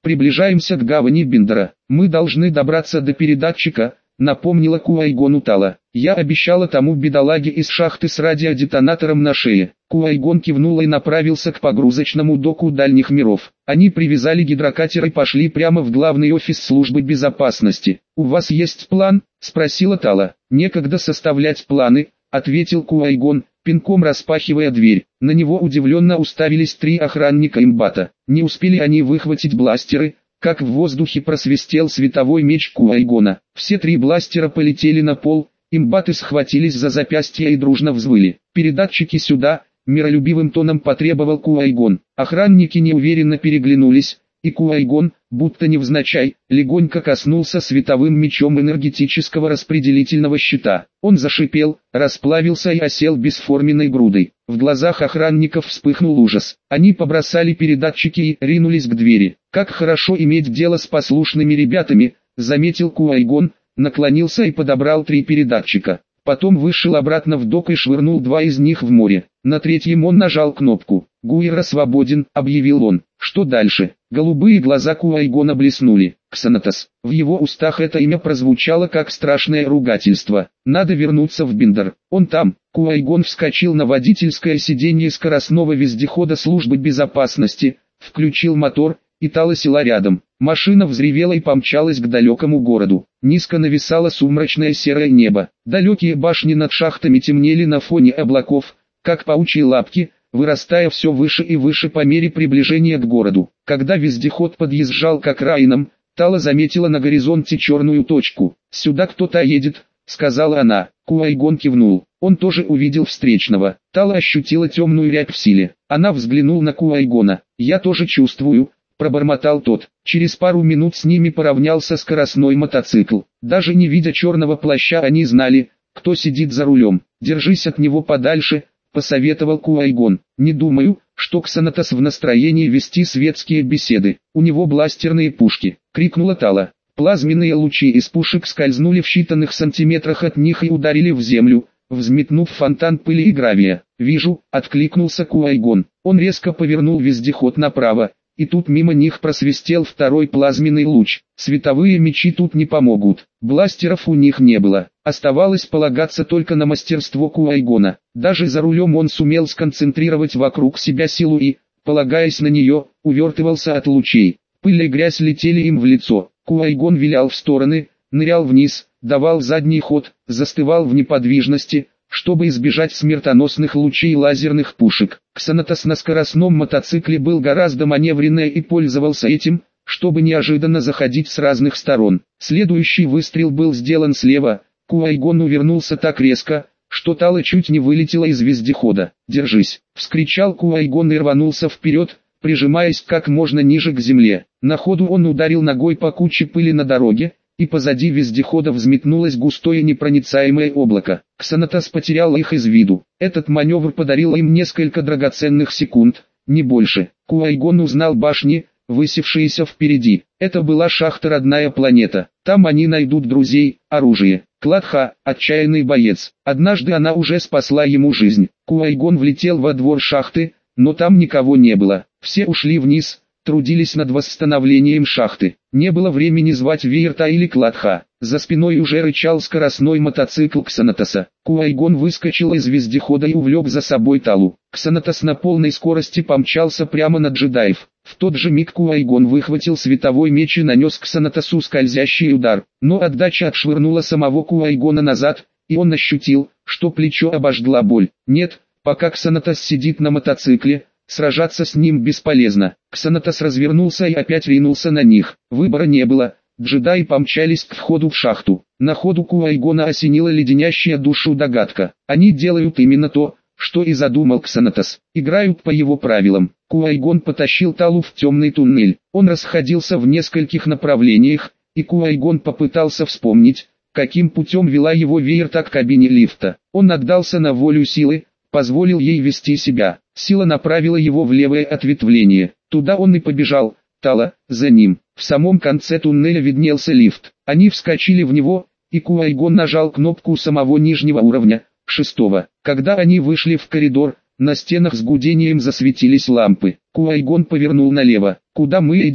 приближаемся к гавани Биндера. Мы должны добраться до передатчика, напомнила Куайгону Тала. Я обещала тому бедолаге из шахты с радиодетонатором на шее. Куайгон кивнул и направился к погрузочному доку дальних миров. Они привязали гидрокатер и пошли прямо в главный офис службы безопасности. «У вас есть план?» – спросила Тала. «Некогда составлять планы», – ответил Куайгон, пинком распахивая дверь. На него удивленно уставились 3 охранника имбата. Не успели они выхватить бластеры, как в воздухе просвистел световой меч Куайгона. Все 3 бластера полетели на пол, имбаты схватились за запястья и дружно взвыли. «Передатчики сюда!» – миролюбивым тоном потребовал Куайгон. Охранники неуверенно переглянулись, и Куайгон, будто невзначай, легонько коснулся световым мечом энергетического распределительного щита. Он зашипел, расплавился и осел бесформенной грудой. В глазах охранников вспыхнул ужас. Они побросали передатчики и ринулись к двери. «Как хорошо иметь дело с послушными ребятами», — заметил Куайгон, наклонился и подобрал 3 передатчика. Потом вышел обратно в док и швырнул 2 из них в море. На 3-м он нажал кнопку. «Гуира свободен», — объявил он. «Что дальше?» Голубые глаза Куайгона блеснули. «Ксанатос». В его устах это имя прозвучало как страшное ругательство. «Надо вернуться в Биндер. Он там». Куайгон вскочил на водительское сиденье скоростного вездехода службы безопасности, включил мотор, и Тала села рядом. Машина взревела и помчалась к далекому городу. Низко нависало сумрачное серое небо. Далекие башни над шахтами темнели на фоне облаков, как паучьи лапки, вырастая все выше и выше по мере приближения к городу. Когда вездеход подъезжал к окраинам, Тала заметила на горизонте черную точку. «Сюда кто-то едет», — сказала она. Куайгон кивнул. Он тоже увидел встречного. Тала ощутила темную рябь в силе. Она взглянула на Куайгона. «Я тоже чувствую», — пробормотал тот. Через пару минут с ними поравнялся скоростной мотоцикл. Даже не видя черного плаща, они знали, кто сидит за рулем. «Держись от него подальше», — посоветовал Куайгон. «Не думаю, что Ксанатос в настроении вести светские беседы. У него бластерные пушки», — крикнула Тала. Плазменные лучи из пушек скользнули в считанных сантиметрах от них и ударили в землю, взметнув фонтан пыли и гравия. «Вижу», — откликнулся Куайгон. Он резко повернул вездеход направо, и тут мимо них просвистел 2-й плазменный луч. Световые мечи тут не помогут. Бластеров у них не было. Оставалось полагаться только на мастерство Куайгона. Даже за рулем он сумел сконцентрировать вокруг себя силу и, полагаясь на нее, увертывался от лучей. Пыль и грязь летели им в лицо. Куайгон вилял в стороны, нырял вниз, давал задний ход, застывал в неподвижности, чтобы избежать смертоносных лучей лазерных пушек. Ксанатос на скоростном мотоцикле был гораздо маневреннее и пользовался этим, чтобы неожиданно заходить с разных сторон. Следующий выстрел был сделан слева. Куайгон увернулся так резко, что Тала чуть не вылетела из вездехода. «Держись!» — вскричал Куайгон и рванулся вперед, прижимаясь как можно ниже к земле. На ходу он ударил ногой по куче пыли на дороге, и позади вездехода взметнулось густое непроницаемое облако. Ксанатос потерял их из виду. Этот маневр подарил им несколько драгоценных секунд, не больше. Куайгон узнал башни, высевшиеся впереди. Это была шахта «Родная планета». Там они найдут друзей, оружие. Кладха, отчаянный боец. Однажды она уже спасла ему жизнь. Куайгон влетел во двор шахты, но там никого не было. Все ушли вниз, трудились над восстановлением шахты. Не было времени звать Вейерта или Кладха. За спиной уже рычал скоростной мотоцикл Ксанатоса. Куайгон выскочил из вездехода и увлек за собой Талу. Ксанатос на полной скорости помчался прямо на джедаев. В тот же миг Куайгон выхватил световой меч и нанес Ксанатосу скользящий удар. Но отдача отшвырнула самого Куайгона назад, и он ощутил, что плечо обожгла боль. Нет, пока Ксанатос сидит на мотоцикле, сражаться с ним бесполезно. Ксанатос развернулся и опять ринулся на них. Выбора не было. Джедаи помчались к входу в шахту. На ходу Куайгона осенила леденящая душу догадка. Они делают именно то, что и задумал Ксанатос. Играют по его правилам. Куайгон потащил Талу в темный туннель. Он расходился в нескольких направлениях, и Куайгон попытался вспомнить, каким путем вела его Вейерта к кабине лифта. Он отдался на волю силы, позволил ей вести себя. Сила направила его в левое ответвление. Туда он и побежал. Тала за ним. В самом конце туннеля виднелся лифт. Они вскочили в него, и Куайгон нажал кнопку самого нижнего уровня, 6-го. Когда они вышли в коридор, на стенах с гудением засветились лампы. Куайгон повернул налево. «Куда мы идем?»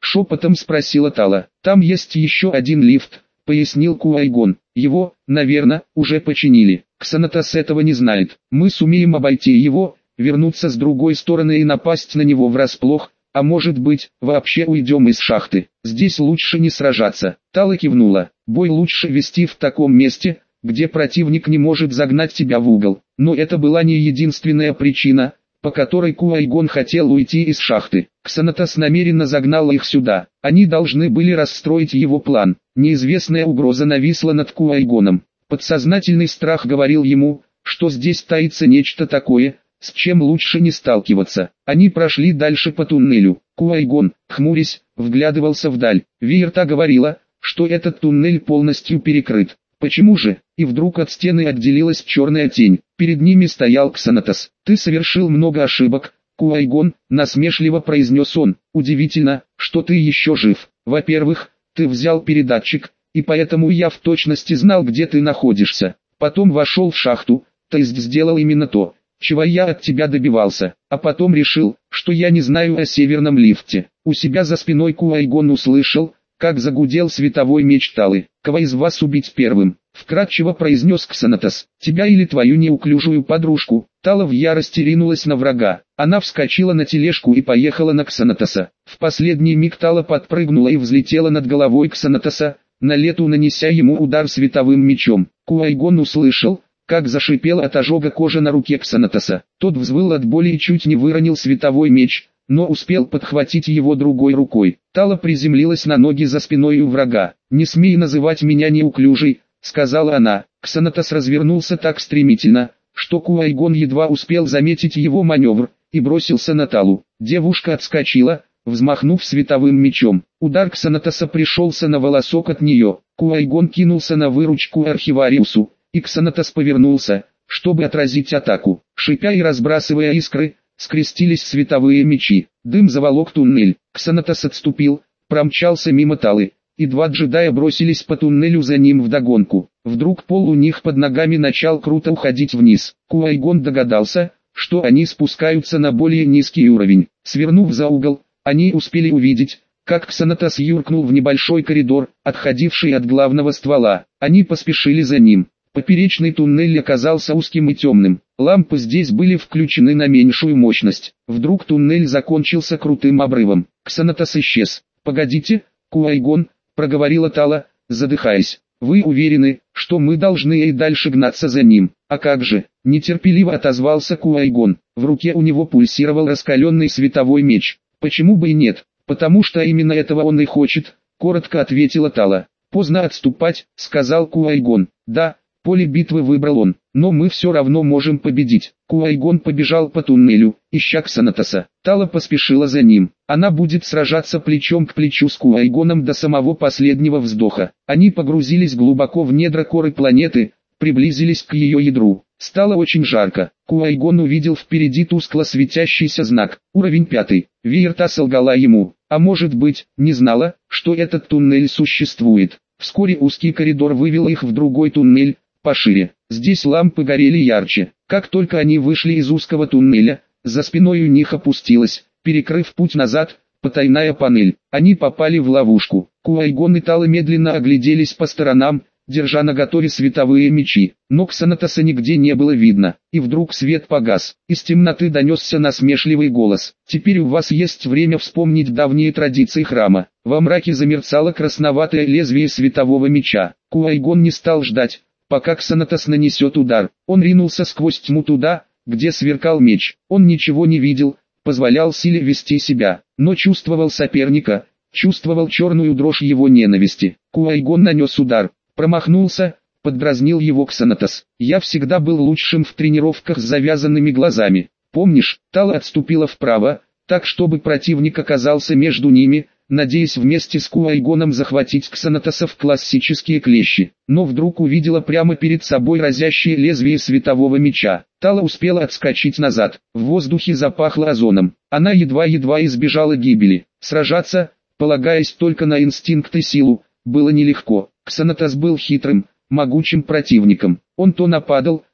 Шепотом спросила Тала. Там есть еще один лифт, пояснил Ку-Айгон. Его, наверное, уже починили. Ксанатос этого не знает. Мы сумеем обойти его, вернуться с другой стороны и напасть на него врасплох, а может быть, вообще уйдем из шахты. Здесь лучше не сражаться. Тала кивнула. Бой лучше вести в таком месте, где противник не может загнать тебя в угол. Но это была не единственная причина, по которой Ку-Айгон хотел уйти из шахты. Ксанатос намеренно загнал их сюда. Они должны были расстроить его план. Неизвестная угроза нависла над Ку-Айгоном. Подсознательный страх говорил ему, что здесь таится нечто такое, с чем лучше не сталкиваться. Они прошли дальше по туннелю. Ку-Айгон, хмурясь, вглядывался вдаль. Виерта говорила, что этот туннель полностью перекрыт. Почему же? И вдруг от стены отделилась черная тень. Перед ними стоял Ксанатос. «Ты совершил много ошибок, Ку-Айгон», насмешливо произнес он. «Удивительно, что ты еще жив. Во-первых, ты взял передатчик, и поэтому я в точности знал, где ты находишься. Потом вошел в шахту, то есть сделал именно то, чего я от тебя добивался, а потом решил, что я не знаю о северном лифте». У себя за спиной Ку-Айгон услышал, как загудел световой меч Талы. «Кого из вас убить первым?» — вкратчиво произнес Ксанатос. «Тебя или твою неуклюжую подружку?» Тала в ярости ринулась на врага. Она вскочила на тележку и поехала на Ксанатоса. В последний миг Тала подпрыгнула и взлетела над головой Ксанатоса, на лету нанеся ему удар световым мечом. Ку-Айгон услышал, как зашипела от ожога кожа на руке Ксанатоса. Тот взвыл от боли и чуть не выронил световой меч, но успел подхватить его другой рукой. Тала приземлилась на ноги за спиной у врага. «Не смей называть меня неуклюжей», — сказала она. Ксанатос развернулся так стремительно, что Ку-Айгон едва успел заметить его маневр, и бросился на Талу. Девушка отскочила, взмахнув световым мечом. Удар Ксанатоса пришелся на волосок от нее. Ку-Айгон кинулся на выручку Архивариусу, и Ксанатос повернулся, чтобы отразить атаку. Шипя и разбрасывая искры, скрестились световые мечи. Дым заволок туннель. Ксанатос отступил, промчался мимо Талы, и два джедая бросились по туннелю за ним вдогонку. Вдруг пол у них под ногами начал круто уходить вниз. Ку-Айгон догадался, что они спускаются на более низкий уровень. Свернув за угол, они успели увидеть, как Ксанатос юркнул в небольшой коридор, отходивший от главного ствола. Они поспешили за ним. Поперечный туннель оказался узким и темным. Лампы здесь были включены на меньшую мощность. Вдруг туннель закончился крутым обрывом. Ксанатос исчез. «Погодите, Ку-Айгон», — проговорила Тала, задыхаясь. «Вы уверены, что мы должны и дальше гнаться за ним?» «А как же?» — нетерпеливо отозвался Ку-Айгон. В руке у него пульсировал раскаленный световой меч. «Почему бы и нет? Потому что именно этого он и хочет», — коротко ответила Тала. «Поздно отступать», — сказал Ку-Айгон. «Да, поле битвы выбрал он, но мы все равно можем победить». Ку-Айгон побежал по туннелю, ища Ксанатоса. Тала поспешила за ним. Она будет сражаться плечом к плечу с Ку-Айгоном до самого последнего вздоха. Они погрузились глубоко в недра коры планеты, приблизились к ее ядру. Стало очень жарко. Ку-Айгон увидел впереди тускло светящийся знак. Уровень 5. Виерта солгала ему. А может быть, не знала, что этот туннель существует. Вскоре узкий коридор вывел их в другой туннель, пошире. Здесь лампы горели ярче. Как только они вышли из узкого туннеля, за спиной у них опустилась, перекрыв путь назад, потайная панель. Они попали в ловушку. Ку-Айгон и Тала медленно огляделись по сторонам, держа наготове световые мечи. Но Ксанатоса нигде не было видно. И вдруг свет погас. Из темноты донесся насмешливый голос. «Теперь у вас есть время вспомнить давние традиции храма». Во мраке замерцало красноватое лезвие светового меча. Ку-Айгон не стал ждать, пока Ксанатос нанесет удар. Он ринулся сквозь тьму туда, где сверкал меч. Он ничего не видел, позволял силе вести себя, но чувствовал соперника, чувствовал черную дрожь его ненависти. Ку-Айгон нанес удар, промахнулся, поддразнил его Ксанатос. «Я всегда был лучшим в тренировках с завязанными глазами. Помнишь?» Тала отступила вправо, так чтобы противник оказался между ними, надеясь вместе с Ку-Айгоном захватить Ксанатоса в классические клещи. Но вдруг увидела прямо перед собой разящее лезвие светового меча. Тала успела отскочить назад. В воздухе запахло озоном. Она едва-едва избежала гибели. Сражаться, полагаясь только на инстинкт и силу, было нелегко. Ксанатос был хитрым, могучим противником. Он то нападал,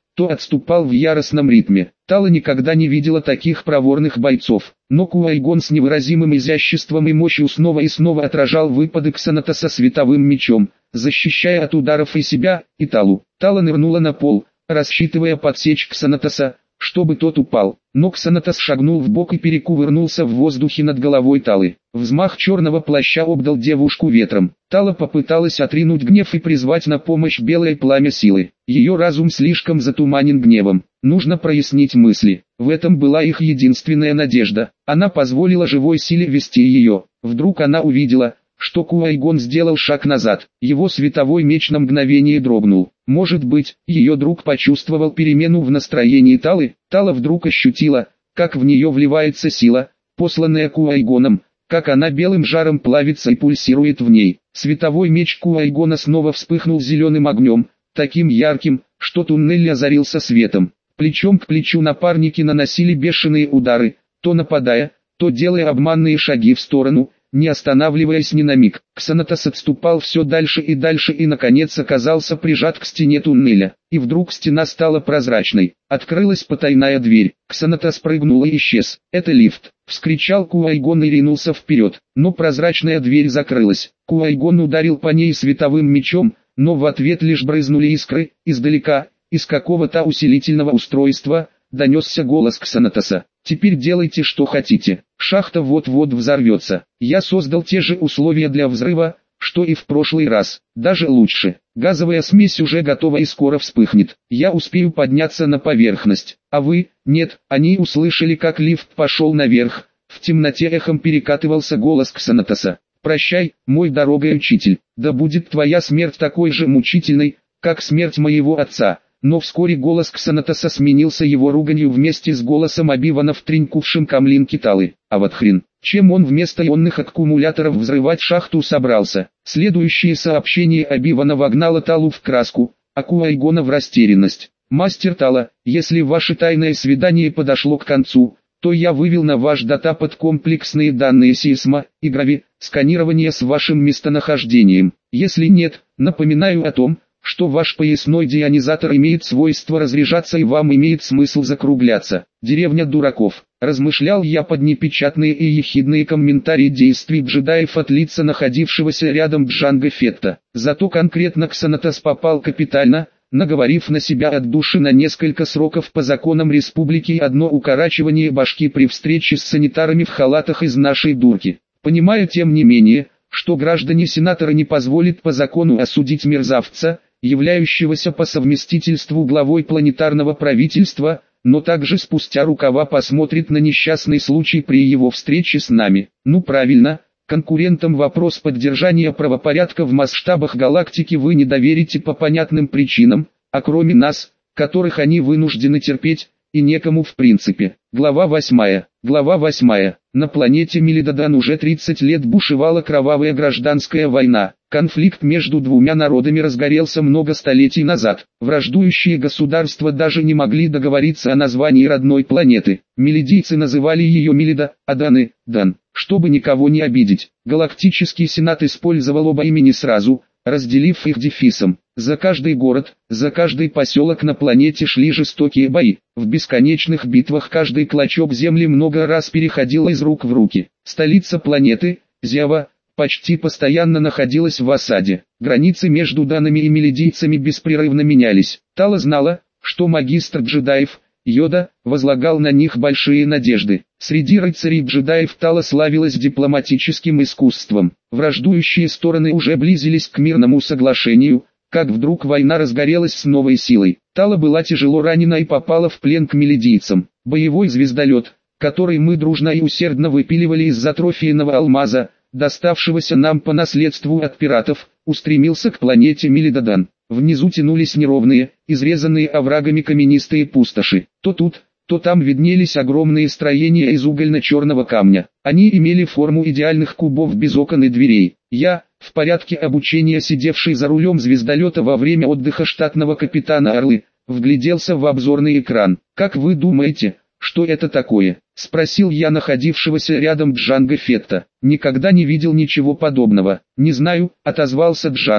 то отступал в яростном ритме. Тала никогда не видела таких проворных бойцов, но Ку-ай-гон с невыразимым изяществом и мощью снова и снова отражал выпады Ксанатоса световым мечом, защищая от ударов и себя, и Талу. Тала нырнула на пол, рассчитывая подсечь Ксанатоса, чтобы тот упал, но Ксанатос шагнул вбок и перекувырнулся в воздухе над головой Талы. Взмах черного плаща обдал девушку ветром. Тала попыталась отринуть гнев и призвать на помощь белое пламя силы. Ее разум слишком затуманен гневом. Нужно прояснить мысли. В этом была их единственная надежда. Она позволила живой силе вести ее. Вдруг она увидела, что Ку-ай-гон сделал шаг назад. Его световой меч на мгновение дрогнул. Может быть, ее друг почувствовал перемену в настроении Талы? Тала вдруг ощутила, как в нее вливается сила, посланная Ку-ай-гоном, как она белым жаром плавится и пульсирует в ней. Световой меч Ку-ай-гона снова вспыхнул зеленым огнем, таким ярким, что туннель озарился светом. Плечом к плечу напарники наносили бешеные удары, то нападая, то делая обманные шаги в сторону, не останавливаясь ни на миг. Ксанатос отступал все дальше и наконец оказался прижат к стене туннеля. И вдруг стена стала прозрачной. Открылась потайная дверь. Ксанатос прыгнул и исчез. «Это лифт!» — вскричал Ку-ай-гон и ринулся вперед. Но прозрачная дверь закрылась. Ку-ай-гон ударил по ней световым мечом, но в ответ лишь брызнули искры. Издалека, из какого-то усилительного устройства, донесся голос Ксанатоса. «Теперь делайте что хотите, шахта вот-вот взорвется. Я создал те же условия для взрыва, что и в прошлый раз, даже лучше. Газовая смесь уже готова и скоро вспыхнет. Я успею подняться на поверхность, а вы, нет». Они услышали, как лифт пошел наверх. В темноте эхом перекатывался голос Ксанатоса. «Прощай, мой дорогой учитель, да будет твоя смерть такой же мучительной, как смерть моего отца». Но вскоре голос Ксанатоса сменился его руганью вместе с голосом Оби-Вана, втренькнувшим камлинки Талы. А вот хрен, чем он вместо ионных аккумуляторов взрывать шахту собрался? Следующее сообщение Оби-Вана вогнало Талу в краску, а Ку-ай-гона в растерянность. «Мастер Тала, если ваше тайное свидание подошло к концу, то я вывел на ваш датапад комплексные данные сейсма и сканирования с вашим местонахождением. Если нет, напоминаю о том, что ваш поясной дионизатор имеет свойство разряжаться и вам имеет смысл закругляться. Деревня дураков», — размышлял я под непечатные и ехидные комментарии действий джедаев от лица находившегося рядом Джанго Фетта. Зато конкретно Ксанатос попал капитально, наговорив на себя от души на несколько сроков по законам республики и одно укорачивание башки при встрече с санитарами в халатах из нашей дурки. Понимаю тем не менее, что граждане-сенаторы не позволят по закону осудить мерзавца, являющегося по совместительству главой планетарного правительства, но также спустя рукава посмотрит на несчастный случай при его встрече с нами. Ну правильно, конкурентам вопрос поддержания правопорядка в масштабах галактики вы не доверите по понятным причинам, а кроме нас, которых они вынуждены терпеть, и некому в принципе. Глава 8. Глава 8. На планете Мелидодан уже 30 лет бушевала кровавая гражданская война. Конфликт между двумя народами разгорелся много столетий назад. Враждующие государства даже не могли договориться о названии родной планеты. Мелидийцы называли ее Мелида, а Даны – Дан. Чтобы никого не обидеть, Галактический Сенат использовал оба имени сразу, разделив их дефисом. За каждый город, за каждый поселок на планете шли жестокие бои. В бесконечных битвах каждый клочок земли много раз переходил из рук в руки. Столица планеты, Зява, почти постоянно находилась в осаде. Границы между данами и мелидийцами беспрерывно менялись. Тала знала, что магистр джедаев, Йода, возлагал на них большие надежды. Среди рыцарей-джедаев Тала славилась дипломатическим искусством. Враждующие стороны уже близились к мирному соглашению, как вдруг война разгорелась с новой силой. Тала была тяжело ранена и попала в плен к мелидийцам. Боевой звездолет, который мы дружно и усердно выпиливали из затрофейного алмаза, доставшегося нам по наследству от пиратов, устремился к планете Мелидодан. Внизу тянулись неровные, изрезанные оврагами каменистые пустоши. То тут, то там виднелись огромные строения из угольно-черного камня. Они имели форму идеальных кубов без окон и дверей. Я, в порядке обучения сидевший за рулем звездолета во время отдыха штатного капитана Орлы, вгляделся в обзорный экран. «Как вы думаете, что это такое?» — спросил я находившегося рядом Джанго Фетта. «Никогда не видел ничего подобного». «Не знаю», — отозвался Джанго,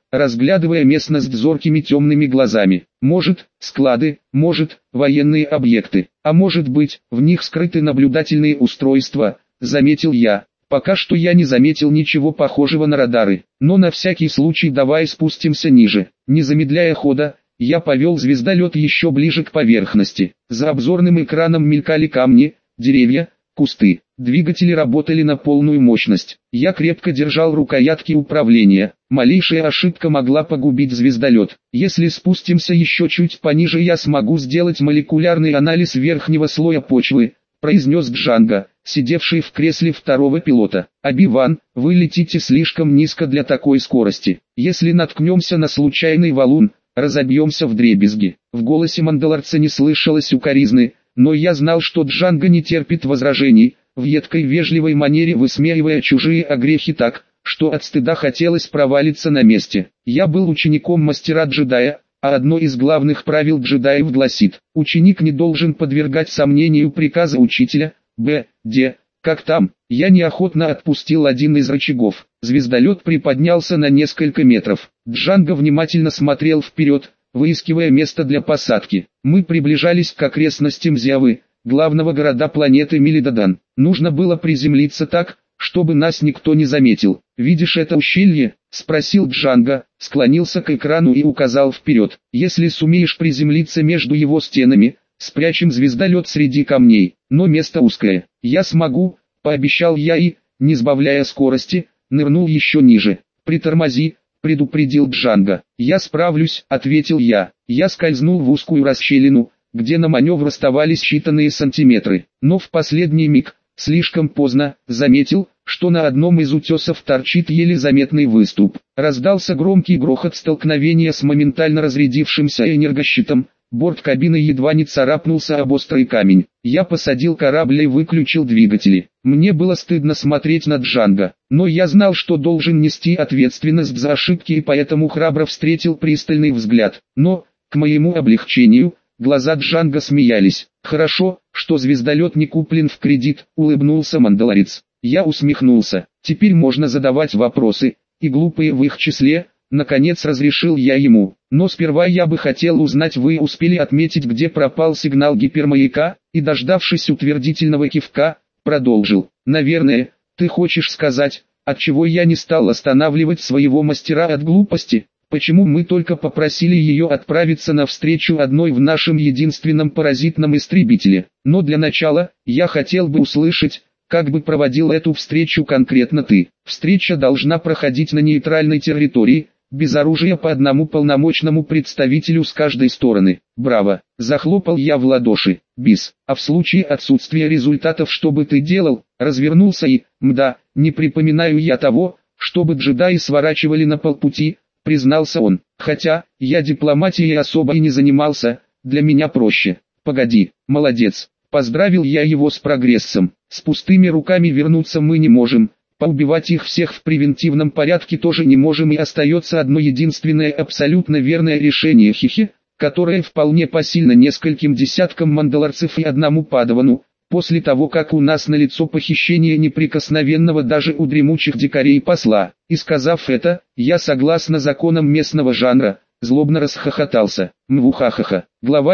разглядывая местность зоркими темными глазами. Может, склады, может, военные объекты, а может быть, в них скрыты наблюдательные устройства, заметил я. Пока что я не заметил ничего похожего на радары, но на всякий случай давай спустимся ниже. Не замедляя хода, я повел звездолет еще ближе к поверхности. За обзорным экраном мелькали камни, деревья, кусты. Двигатели работали на полную мощность. Я крепко держал рукоятки управления. Малейшая ошибка могла погубить звездолет. Если спустимся еще чуть пониже, я смогу сделать молекулярный анализ верхнего слоя почвы, произнес Джанго, сидевший в кресле второго пилота. «Оби-Ван, вы летите слишком низко для такой скорости. Если наткнемся на случайный валун, разобьемся вдребезги». В голосе мандалорца не слышалось укоризны, но я знал, что Джанго не терпит возражений, в едкой вежливой манере высмеивая чужие огрехи так, что от стыда хотелось провалиться на месте. Я был учеником мастера-джедая, а одно из главных правил джедаев гласит: ученик не должен подвергать сомнению приказа учителя. Как там? Я неохотно отпустил один из рычагов. Звездолет приподнялся на несколько метров. Джанго внимательно смотрел вперед, выискивая место для посадки. Мы приближались к окрестностям Зявы, главного города планеты Мелидодан. Нужно было приземлиться так, чтобы нас никто не заметил. «Видишь это ущелье?» — спросил Джанго, склонился к экрану и указал вперед. «Если сумеешь приземлиться между его стенами, спрячем звездолет среди камней, но место узкое». «Я смогу», — пообещал я и, не сбавляя скорости, нырнул еще ниже. «Притормози», — предупредил Джанго. «Я справлюсь», — ответил я. Я скользнул в узкую расщелину, где на маневр оставались считанные сантиметры, но в последний миг, слишком поздно, заметил, что на одном из утесов торчит еле заметный выступ. Раздался громкий грохот столкновения с моментально разрядившимся энергощитом, борт кабины едва не царапнулся об острый камень. Я посадил корабль и выключил двигатели. Мне было стыдно смотреть на Джанго, но я знал, что должен нести ответственность за ошибки, и поэтому храбро встретил пристальный взгляд. Но, к моему облегчению, глаза Джанго смеялись. «Хорошо, что звездолет не куплен в кредит», — улыбнулся мандалорец. Я усмехнулся. «Теперь можно задавать вопросы, и глупые в их числе», — наконец разрешил я ему. «Но сперва я бы хотел узнать, вы успели отметить, где пропал сигнал гипермаяка?» И, дождавшись утвердительного кивка, продолжил. «Наверное, ты хочешь сказать, отчего я не стал останавливать своего мастера от глупости? Почему мы только попросили ее отправиться навстречу одной в нашем единственном паразитном истребителе? Но для начала, я хотел бы услышать, как бы проводил эту встречу конкретно ты. Встреча должна проходить на нейтральной территории, без оружия, по одному полномочному представителю с каждой стороны». «Браво!» — захлопал я в ладоши. «Бис, а в случае отсутствия результатов что бы ты делал?» Развернулся и, не припоминаю я того, чтобы джедаи сворачивали на полпути, признался он. «Хотя, я дипломатией особо и не занимался, для меня проще». «Погоди, молодец». Поздравил я его с прогрессом. «С пустыми руками вернуться мы не можем, поубивать их всех в превентивном порядке тоже не можем, и остается одно единственное абсолютно верное решение, которое вполне посильно нескольким десяткам мандалорцев и одному падавану. После того, как у нас налицо похищение неприкосновенного даже у дремучих дикарей посла». И сказав это, я, согласно законам местного жанра, злобно расхохотался. Мвухахаха. Глава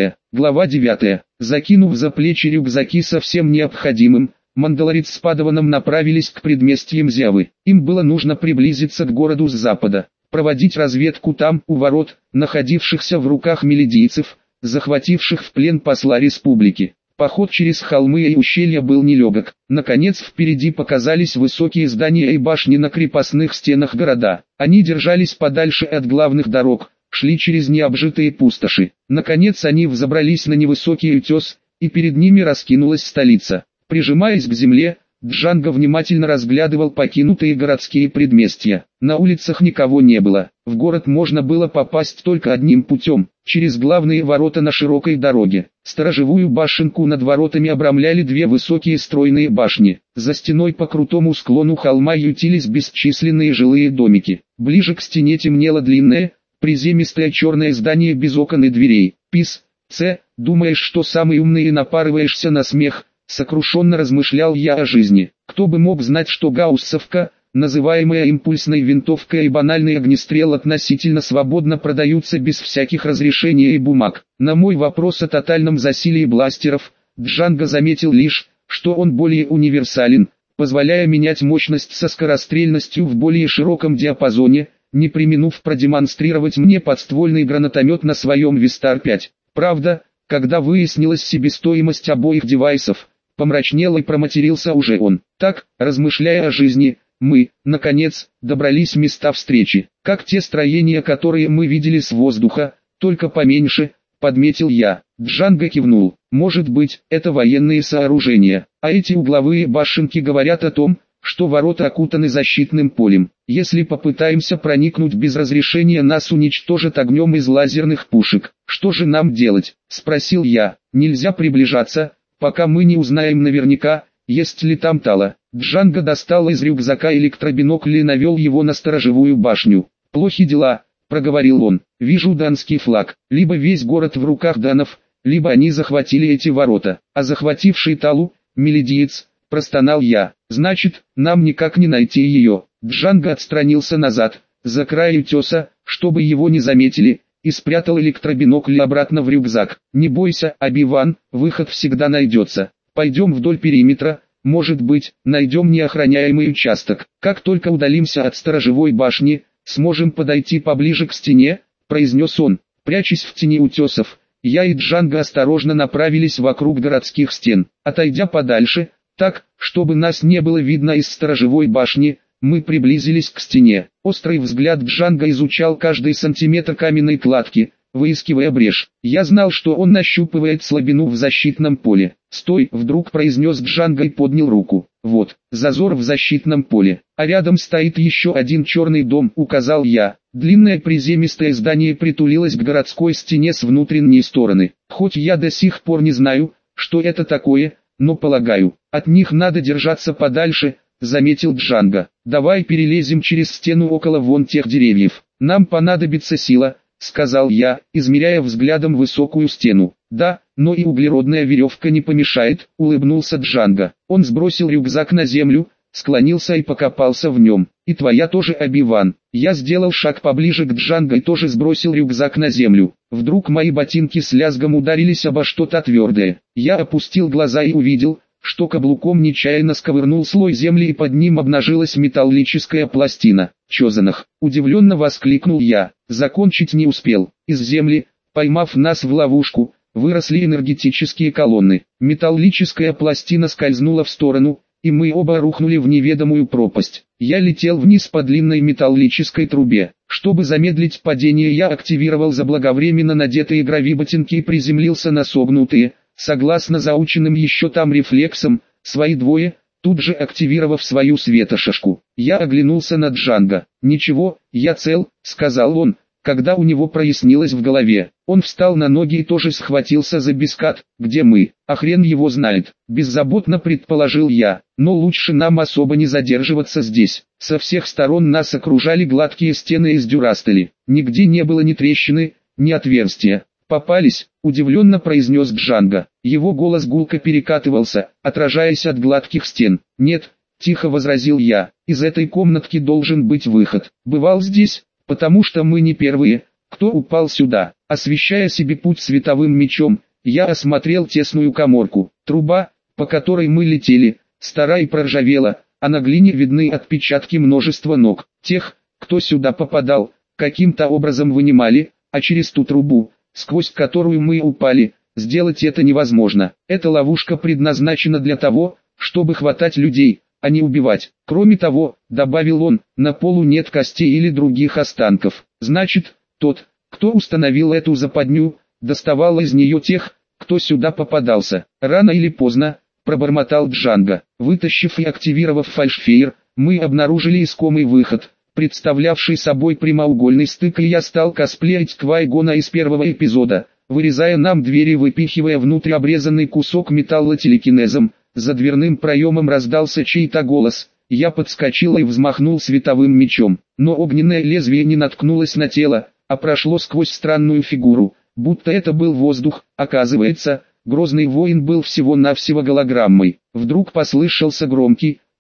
9. Закинув за плечи рюкзаки со всем необходимым, мандалорец с падаваном направились к предместьям Зявы. Им было нужно приблизиться к городу с запада, проводить разведку там, у ворот, находившихся в руках мелидийцев, захвативших в плен посла республики. Поход через холмы и ущелья был нелегок. Наконец впереди показались высокие здания и башни на крепостных стенах города. Они держались подальше от главных дорог, шли через необжитые пустоши. Наконец они взобрались на невысокий утес, и перед ними раскинулась столица. Прижимаясь к земле, Джанго внимательно разглядывал покинутые городские предместья. На улицах никого не было. В город можно было попасть только одним путем, через главные ворота на широкой дороге. Сторожевую башенку над воротами обрамляли две высокие стройные башни. За стеной по крутому склону холма ютились бесчисленные жилые домики. Ближе к стене темнело длинное, приземистое черное здание без окон и дверей. «Пис, думаешь, что самый умный и напарываешься на смех?» Сокрушенно размышлял я о жизни. Кто бы мог знать, что гауссовка, называемая импульсной винтовкой, и банальный огнестрел относительно свободно продаются без всяких разрешений и бумаг. На мой вопрос о тотальном засилии бластеров, Джанго заметил лишь, что он более универсален, позволяя менять мощность со скорострельностью в более широком диапазоне, не преминув продемонстрировать мне подствольный гранатомет на своем Вистар-5. Правда, когда выяснилась себестоимость обоих девайсов, помрачнел и проматерился уже он. Так, размышляя о жизни, мы, наконец, добрались в места встречи. Как те строения, которые мы видели с воздуха, только поменьше, подметил я. Джанго кивнул. Может быть, это военные сооружения, а эти угловые башенки говорят о том, что ворота окутаны защитным полем. Если попытаемся проникнуть без разрешения, нас уничтожат огнем из лазерных пушек. Что же нам делать? Спросил я. Нельзя приближаться, пока мы не узнаем наверняка, есть ли там Тала. Джанго достал из рюкзака электробинокль и навел его на сторожевую башню. «Плохи дела», — проговорил он. «Вижу данский флаг. Либо весь город в руках данов, либо они захватили эти ворота. А захвативший Талу, мелидиец, простонал я. Значит, нам никак не найти ее». Джанго отстранился назад, за край утеса, чтобы его не заметили, и спрятал электробинокль обратно в рюкзак. «Не бойся, Оби-Ван, выход всегда найдется. Пойдем вдоль периметра, может быть, найдем неохраняемый участок. Как только удалимся от сторожевой башни, сможем подойти поближе к стене», — произнес он. Прячась в тени утесов, я и Джанго осторожно направились вокруг городских стен. Отойдя подальше, так, чтобы нас не было видно из сторожевой башни, мы приблизились к стене. Острый взгляд Джанго изучал каждый сантиметр каменной кладки, выискивая брешь. Я знал, что он нащупывает слабину в защитном поле. «Стой!» — вдруг произнес Джанго и поднял руку. «Вот, зазор в защитном поле. А рядом стоит еще один черный дом», — указал я. Длинное приземистое здание притулилось к городской стене с внутренней стороны. Хоть я до сих пор не знаю, что это такое, но полагаю, от них надо держаться подальше, — заметил Джанго. «Давай перелезем через стену около вон тех деревьев. Нам понадобится сила», — сказал я, измеряя взглядом высокую стену. «Да, но и углеродная веревка не помешает», — улыбнулся Джанго. Он сбросил рюкзак на землю, склонился и покопался в нем. «И твоя тоже, Оби-Ван». Я сделал шаг поближе к Джанго и тоже сбросил рюкзак на землю. Вдруг мои ботинки с лязгом ударились обо что-то твердое. Я опустил глаза и увидел, что каблуком нечаянно сковырнул слой земли, и под ним обнажилась металлическая пластина. «Чозанах!» — удивленно воскликнул я. Закончить не успел. Из земли, поймав нас в ловушку, выросли энергетические колонны. Металлическая пластина скользнула в сторону, и мы оба рухнули в неведомую пропасть. Я летел вниз по длинной металлической трубе. Чтобы замедлить падение, я активировал заблаговременно надетые гравиботинки и приземлился на согнутые, согласно заученным еще там рефлексам, свои двое, тут же активировав свою светошашку. Я оглянулся на Джанго. «Ничего, я цел», — сказал он, когда у него прояснилось в голове. Он встал на ноги и тоже схватился за бискат. «Где мы? А хрен его знает», — беззаботно предположил я. «Но лучше нам особо не задерживаться здесь». Со всех сторон нас окружали гладкие стены из дюрастели. Нигде не было ни трещины, ни отверстия. «Попались», — удивленно произнес Джанго. Его голос гулко перекатывался, отражаясь от гладких стен. «Нет», — тихо возразил я, — «из этой комнатки должен быть выход. Бывал здесь, потому что мы не первые, кто упал сюда». Освещая себе путь световым мечом, я осмотрел тесную каморку. Труба, по которой мы летели, стара и проржавела, а на глине видны отпечатки множества ног. Тех, кто сюда попадал, каким-то образом вынимали, а через ту трубу, сквозь которую мы упали, сделать это невозможно. Эта ловушка предназначена для того, чтобы хватать людей, а не убивать. Кроме того, добавил он, на полу нет костей или других останков. Значит, тот, кто установил эту западню, доставал из нее тех, кто сюда попадался. Рано или поздно, пробормотал Джанго. Вытащив и активировав фальшфейер, мы обнаружили искомый выход, представлявший собой прямоугольный стык, и я стал косплеить Квай-Гона из первого эпизода, вырезая нам двери и выпихивая внутрь обрезанный кусок металла телекинезом. За дверным проемом раздался чей-то голос. Я подскочил и взмахнул световым мечом, но огненное лезвие не наткнулось на тело, а прошло сквозь странную фигуру, будто это был воздух. Оказывается, грозный воин был всего-навсего голограммой. Вдруг послышался громкий,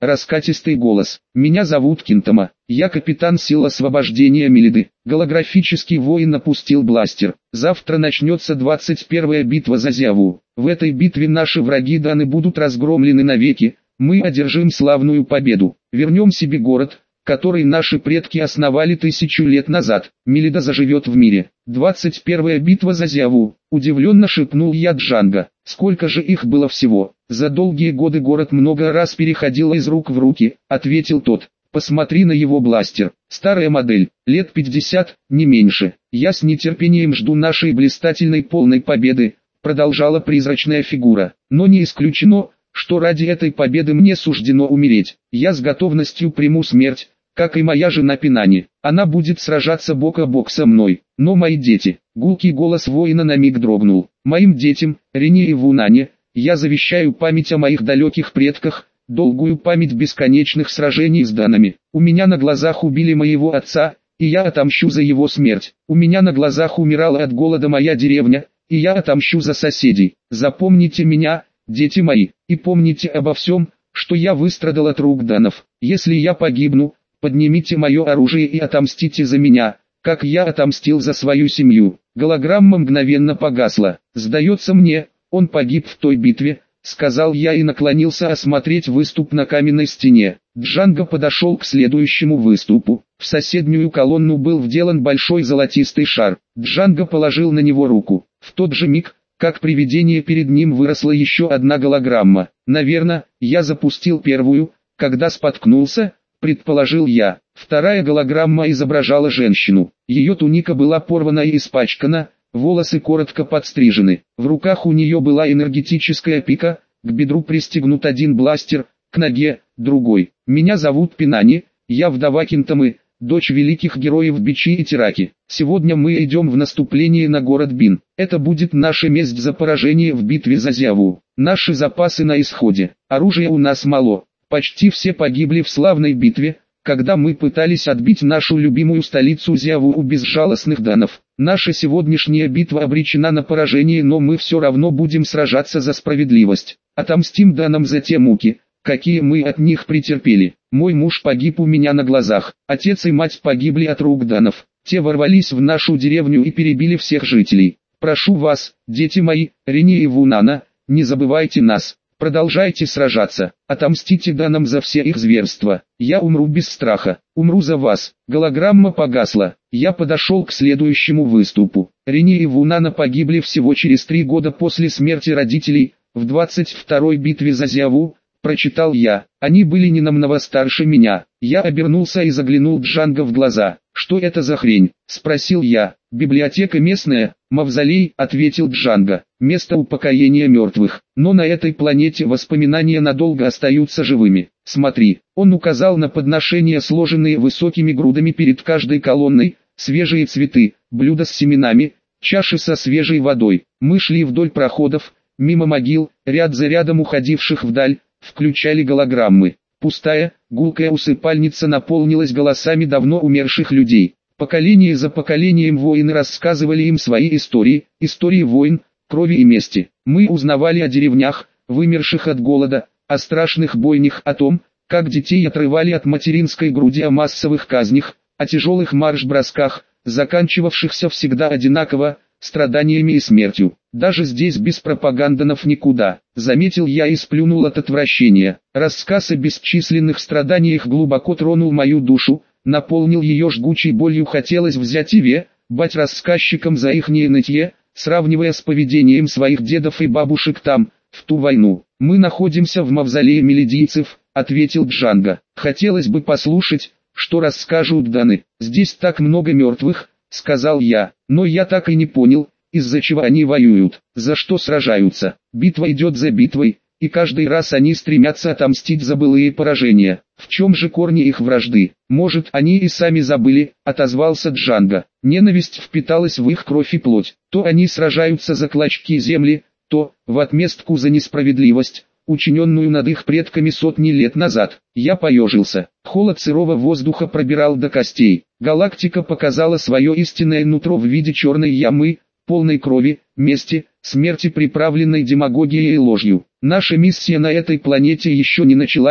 раскатистый голос. «Меня зовут Кинтома. Я капитан сил освобождения Мелиды». Голографический воин опустил бластер. «Завтра начнется 21-я битва за Зяву. В этой битве наши враги Даны будут разгромлены навеки. Мы одержим славную победу. Вернем себе город, который наши предки основали 1000 лет назад. Мелида заживет в мире». 21-я битва за Зяву, удивленно шепнул я Джанго. Сколько же их было всего? За долгие годы город много раз переходил из рук в руки, ответил тот. Посмотри на его бластер. Старая модель, лет 50, не меньше. Я с нетерпением жду нашей блистательной полной победы, продолжала призрачная фигура. Но не исключено, что ради этой победы мне суждено умереть. Я с готовностью приму смерть, как и моя жена Пинани. Она будет сражаться бок о бок со мной. Но мои дети, гулкий голос воина на миг дрогнул. Моим детям, Рене и Вунане, я завещаю память о моих далеких предках, долгую память бесконечных сражений с данами. У меня на глазах убили моего отца, и я отомщу за его смерть. У меня на глазах умирала от голода моя деревня, и я отомщу за соседей. Запомните меня, дети мои, и помните обо всем, что я выстрадал от рук данов. Если я погибну, поднимите мое оружие и отомстите за меня, как я отомстил за свою семью». Голограмма мгновенно погасла. «Сдается мне, он погиб в той битве», — сказал я и наклонился осмотреть выступ на каменной стене. Джанго подошел к следующему выступу. В соседнюю колонну был вделан большой золотистый шар. Джанго положил на него руку. В тот же миг, как привидение, перед ним выросла еще одна голограмма. «Наверное, я запустил первую, когда споткнулся», — предположил я. Вторая голограмма изображала женщину. Ее туника была порвана и испачкана, волосы коротко подстрижены. В руках у нее была энергетическая пика, к бедру пристегнут один бластер, к ноге — другой. «Меня зовут Пинани, я вдова Кинтомы, дочь великих героев Бичи и Тираки. Сегодня мы идем в наступление на город Бин. Это будет наша месть за поражение в битве за Зяву. Наши запасы на исходе, оружия у нас мало. Почти все погибли в славной битве, когда мы пытались отбить нашу любимую столицу Зяву у безжалостных данов. Наша сегодняшняя битва обречена на поражение, но мы все равно будем сражаться за справедливость. Отомстим данам за те муки, какие мы от них претерпели. Мой муж погиб у меня на глазах, отец и мать погибли от рук данов. Те ворвались в нашу деревню и перебили всех жителей. Прошу вас, дети мои, Рене и Вунана, не забывайте нас. Продолжайте сражаться, отомстите данам за все их зверства. Я умру без страха, умру за вас». Голограмма погасла. Я подошел к следующему выступу. Рене и Вунана погибли всего через 3 года после смерти родителей, в 22-й битве за Зяву, прочитал я. Они были не намного старше меня. Я обернулся и заглянул Джанго в глаза. «Что это за хрень?» — спросил я. «Библиотека местная, мавзолей», — ответил Джанго. «Место упокоения мертвых. Но на этой планете воспоминания надолго остаются живыми. Смотри». Он указал на подношения, сложенные высокими грудами перед каждой колонной, свежие цветы, блюда с семенами, чаши со свежей водой. Мы шли вдоль проходов, мимо могил, ряд за рядом уходивших вдаль, включали голограммы. Пустая, гулкая усыпальница наполнилась голосами давно умерших людей. Поколение за поколением воины рассказывали им свои истории, истории войн, крови и мести. Мы узнавали о деревнях, вымерших от голода, о страшных бойнях, о том, как детей отрывали от материнской груди, о массовых казнях, о тяжелых марш-бросках, заканчивавшихся всегда одинаково, страданиями и смертью. Даже здесь без пропаганданов никуда, заметил я и сплюнул от отвращения. Рассказ о бесчисленных страданиях глубоко тронул мою душу, наполнил ее жгучей болью. Хотелось взять и бать рассказчикам за ихнее нытье, сравнивая с поведением своих дедов и бабушек там, в ту войну. «Мы находимся в мавзолее мелидийцев», — ответил Джанго. «Хотелось бы послушать, что расскажут даны. Здесь так много мертвых», — сказал я, «но я так и не понял, из-за чего они воюют, за что сражаются. Битва идет за битвой, и каждый раз они стремятся отомстить за былые поражения. В чем же корни их вражды? Может, они и сами забыли», — отозвался Джанго. «Ненависть впиталась в их кровь и плоть. То они сражаются за клочки земли, то, в отместку за несправедливость, учиненную над их предками сотни лет назад». Я поежился. Холод сырого воздуха пробирал до костей. Галактика показала свое истинное нутро в виде черной ямы, полной крови, мести, смерти, приправленной демагогией и ложью. Наша миссия на этой планете еще не началась,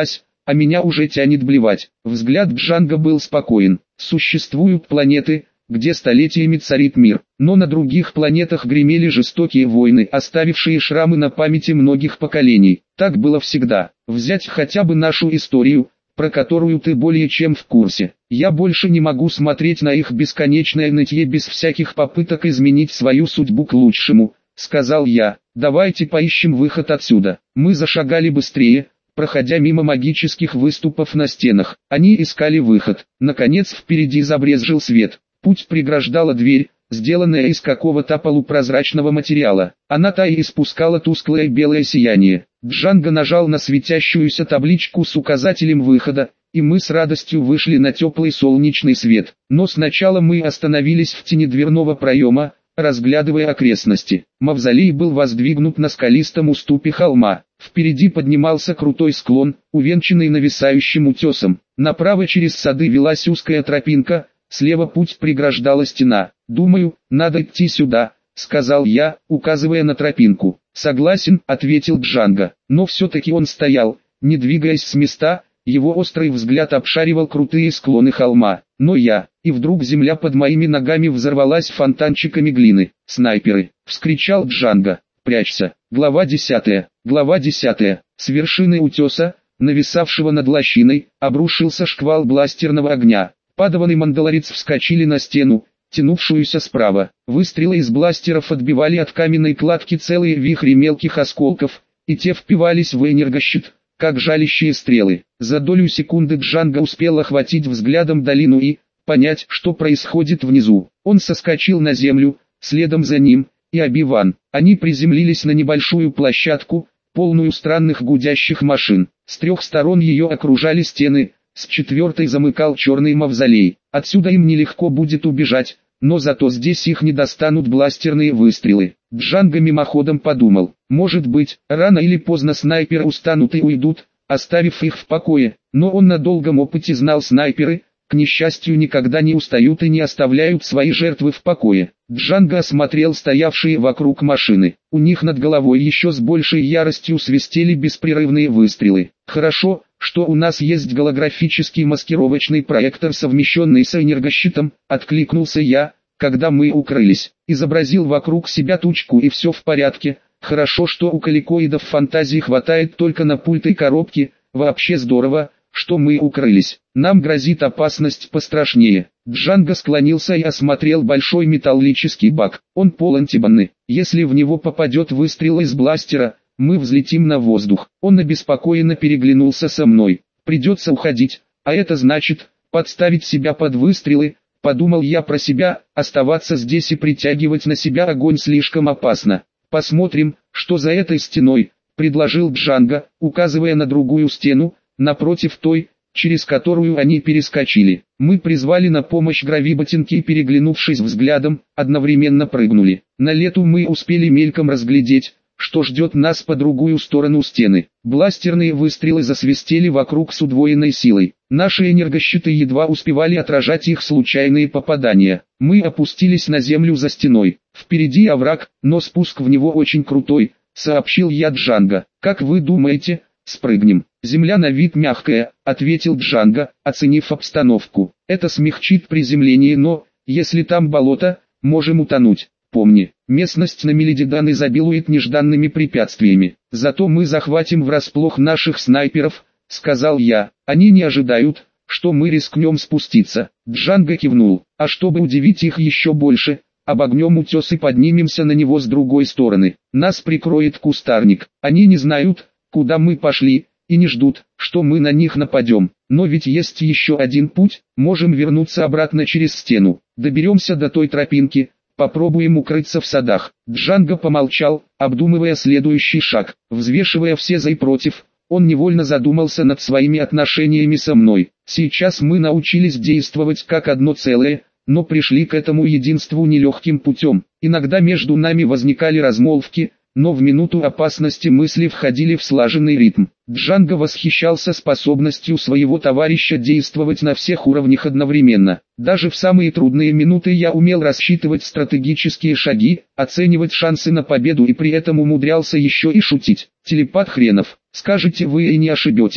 а меня уже тянет блевать. Взгляд Джанго был спокоен. Существуют планеты, где столетиями царит мир, но на других планетах гремели жестокие войны, оставившие шрамы на памяти многих поколений. Так было всегда. Взять хотя бы нашу историю, про которую ты более чем в курсе. Я больше не могу смотреть на их бесконечное нытье без всяких попыток изменить свою судьбу к лучшему, сказал я. Давайте поищем выход отсюда. Мы зашагали быстрее, проходя мимо магических выступов на стенах. Они искали выход. Наконец впереди забрезжил свет. Путь преграждала дверь, сделанная из какого-то полупрозрачного материала. Она-то и испускала тусклое белое сияние. Джанго нажал на светящуюся табличку с указателем выхода, и мы с радостью вышли на теплый солнечный свет. Но сначала мы остановились в тени дверного проема, разглядывая окрестности. Мавзолей был воздвигнут на скалистом уступе холма. Впереди поднимался крутой склон, увенчанный нависающим утесом. Направо через сады велась узкая тропинка, слева путь преграждала стена. «Думаю, надо идти сюда», — сказал я, указывая на тропинку. «Согласен», — ответил Джанго. Но все-таки он стоял, не двигаясь с места, его острый взгляд обшаривал крутые склоны холма. Но и вдруг земля под моими ногами взорвалась фонтанчиками глины. «Снайперы!» — вскричал Джанго. «Прячься!» Глава 10. Глава 10. С вершины утеса, нависавшего над лощиной, обрушился шквал бластерного огня. Падаван и мандалорец вскочили на стену, тянувшуюся справа. Выстрелы из бластеров отбивали от каменной кладки целые вихри мелких осколков, и те впивались в энергощит, как жалящие стрелы. За долю секунды Джанго успел охватить взглядом долину и понять, что происходит внизу. Он соскочил на землю, следом за ним и Оби-Ван. Они приземлились на небольшую площадку, полную странных гудящих машин. С трех сторон ее окружали стены, с четвертой замыкал черный мавзолей. Отсюда им нелегко будет убежать, но зато здесь их не достанут бластерные выстрелы. Джанго мимоходом подумал, может быть, рано или поздно снайперы устанут и уйдут, оставив их в покое. Но он на долгом опыте знал, снайперы, к несчастью, никогда не устают и не оставляют свои жертвы в покое. Джанго осмотрел стоявшие вокруг машины. У них над головой еще с большей яростью свистели беспрерывные выстрелы. «Хорошо, что у нас есть голографический маскировочный проектор, совмещенный с энергощитом», — откликнулся я, когда мы укрылись. Изобразил вокруг себя тучку, и все в порядке. Хорошо, что у каликоидов фантазии хватает только на пульт и коробки. Вообще здорово, что мы укрылись. Нам грозит опасность пострашнее. Джанго склонился и осмотрел большой металлический бак. Он полон тибаны. Если в него попадет выстрел из бластера, мы взлетим на воздух. Он обеспокоенно переглянулся со мной. Придется уходить, а это значит, подставить себя под выстрелы. Подумал я про себя, оставаться здесь и притягивать на себя огонь слишком опасно. Посмотрим, что за этой стеной, предложил Джанго, указывая на другую стену, напротив той, через которую они перескочили. Мы призвали на помощь гравиботинки и, переглянувшись взглядом, одновременно прыгнули. На лету мы успели мельком разглядеть, что ждет нас по другую сторону стены. Бластерные выстрелы засвистели вокруг с удвоенной силой. Наши энергощиты едва успевали отражать их случайные попадания. Мы опустились на землю за стеной. Впереди овраг, но спуск в него очень крутой, сообщил я Джанго. Как вы думаете, спрыгнем? Земля на вид мягкая, ответил Джанго, оценив обстановку. Это смягчит приземление, но, если там болото, можем утонуть. Помни, местность на Мелидидан изобилует нежданными препятствиями. Зато мы захватим врасплох наших снайперов, сказал я. Они не ожидают, что мы рискнем спуститься. Джанго кивнул. А чтобы удивить их еще больше, обогнем утес и поднимемся на него с другой стороны. Нас прикроет кустарник. Они не знают, куда мы пошли, и не ждут, что мы на них нападем. Но ведь есть еще один путь, можем вернуться обратно через стену. Доберемся до той тропинки, попробуем укрыться в садах. Джанго помолчал, обдумывая следующий шаг. Взвешивая все за и против, он невольно задумался над своими отношениями со мной. Сейчас мы научились действовать как одно целое, но пришли к этому единству нелегким путем. Иногда между нами возникали размолвки, но в минуту опасности мысли входили в слаженный ритм. Джанго восхищался способностью своего товарища действовать на всех уровнях одновременно. Даже в самые трудные минуты я умел рассчитывать стратегические шаги, оценивать шансы на победу и при этом умудрялся еще и шутить. Телепат хренов, скажете вы и не ошибетесь.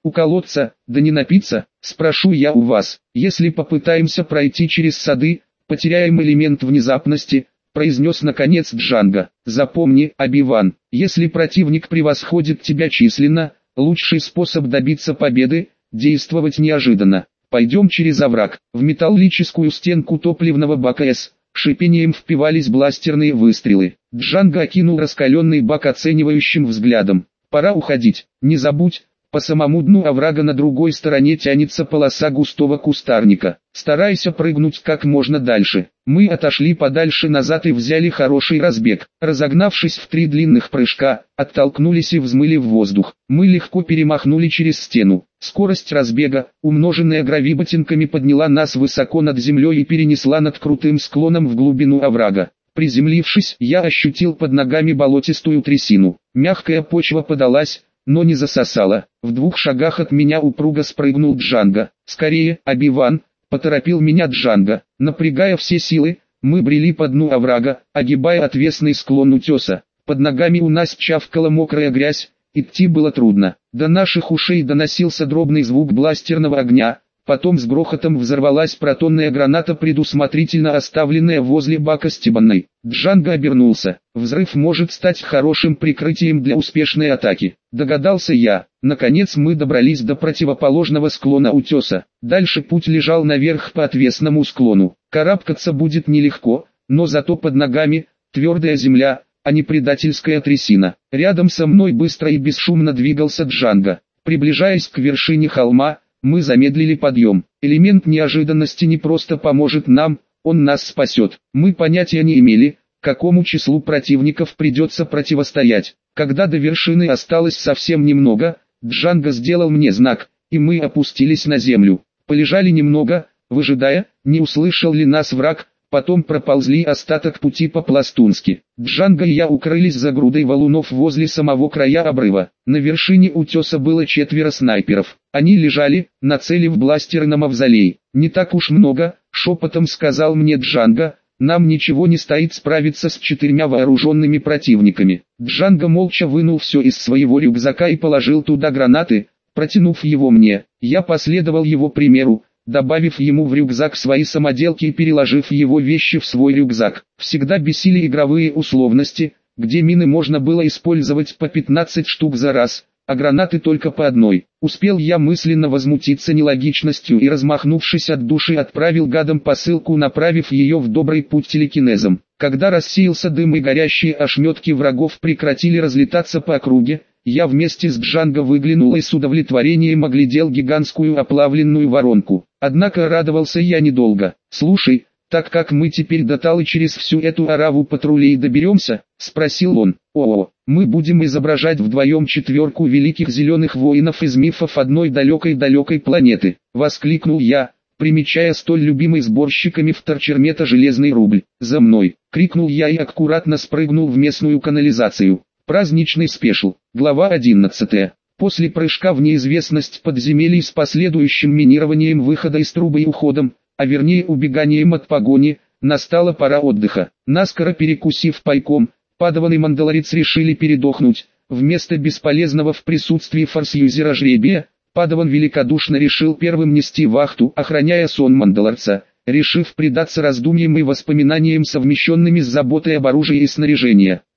У колодца, да не напиться, спрошу я у вас. Если попытаемся пройти через сады, потеряем элемент внезапности, произнес наконец Джанго. Запомни, Оби-Ван, если противник превосходит тебя численно, лучший способ добиться победы – действовать неожиданно. Пойдем через овраг. В металлическую стенку топливного бака с шипением впивались бластерные выстрелы. Джанго окинул раскаленный бак оценивающим взглядом. Пора уходить. Не забудь, по самому дну оврага на другой стороне тянется полоса густого кустарника. Старайся прыгнуть как можно дальше. Мы отошли подальше назад и взяли хороший разбег. Разогнавшись в 3 длинных прыжка, оттолкнулись и взмыли в воздух. Мы легко перемахнули через стену. Скорость разбега, умноженная гравиботинками, подняла нас высоко над землей и перенесла над крутым склоном в глубину оврага. Приземлившись, я ощутил под ногами болотистую трясину. Мягкая почва подалась, но не засосала. В 2 шагах от меня упруго спрыгнул Джанго. «Скорее, Оби-Ван!» — поторопил меня Джанго. Напрягая все силы, мы брели по дну оврага, огибая отвесный склон утеса. Под ногами у нас чавкала мокрая грязь, идти было трудно. До наших ушей доносился дробный звук бластерного огня. Потом с грохотом взорвалась протонная граната, предусмотрительно оставленная возле бака стебанной. Джанго обернулся. Взрыв может стать хорошим прикрытием для успешной атаки. Догадался я. Наконец мы добрались до противоположного склона утеса. Дальше путь лежал наверх по отвесному склону. Карабкаться будет нелегко, но зато под ногами твердая земля, а не предательская трясина. Рядом со мной быстро и бесшумно двигался Джанго. Приближаясь к вершине холма, мы замедлили подъем. Элемент неожиданности не просто поможет нам, он нас спасет. Мы понятия не имели, какому числу противников придется противостоять. Когда до вершины осталось совсем немного, Джанго сделал мне знак, и мы опустились на землю. Полежали немного, выжидая, не услышал ли нас враг, потом проползли остаток пути по-пластунски. Джанго и я укрылись за грудой валунов возле самого края обрыва. На вершине утеса было 4 снайперов. Они лежали, нацелив бластеры на мавзолей. «Не так уж много», — шепотом сказал мне Джанго, — «нам ничего не стоит справиться с 4 вооруженными противниками». Джанго молча вынул все из своего рюкзака и положил туда гранаты, протянув его мне. Я последовал его примеру, добавив ему в рюкзак свои самоделки и переложив его вещи в свой рюкзак. Всегда бесили игровые условности, где мины можно было использовать по 15 штук за раз, а гранаты только по одной. Успел я мысленно возмутиться нелогичностью и, размахнувшись от души, отправил гадам посылку, направив ее в добрый путь телекинезом. Когда рассеялся дым и горящие ошметки врагов прекратили разлетаться по округе, я вместе с Джанго выглянул и с удовлетворением оглядел гигантскую оплавленную воронку. Однако радовался я недолго. «Слушай, так как мы теперь до Талы через всю эту ораву патрулей доберемся?» — спросил он. «О, мы будем изображать вдвоем 4 великих зеленых воинов из мифов одной далекой-далекой планеты», — воскликнул я, примечая столь любимый сборщиками вторчермета железный рубль. «За мной!» — крикнул я и аккуратно спрыгнул в местную канализацию. Праздничный спешл. Глава 11. После прыжка в неизвестность подземелий с последующим минированием выхода из трубы и уходом, а вернее убеганием от погони, настала пора отдыха. Наскоро перекусив пайком, падаван и мандалорец решили передохнуть. Вместо бесполезного в присутствии форсюзера жребия, падаван великодушно решил первым нести вахту, охраняя сон мандалорца, решив предаться раздумьям и воспоминаниям, совмещенными с заботой об оружии и снаряжении.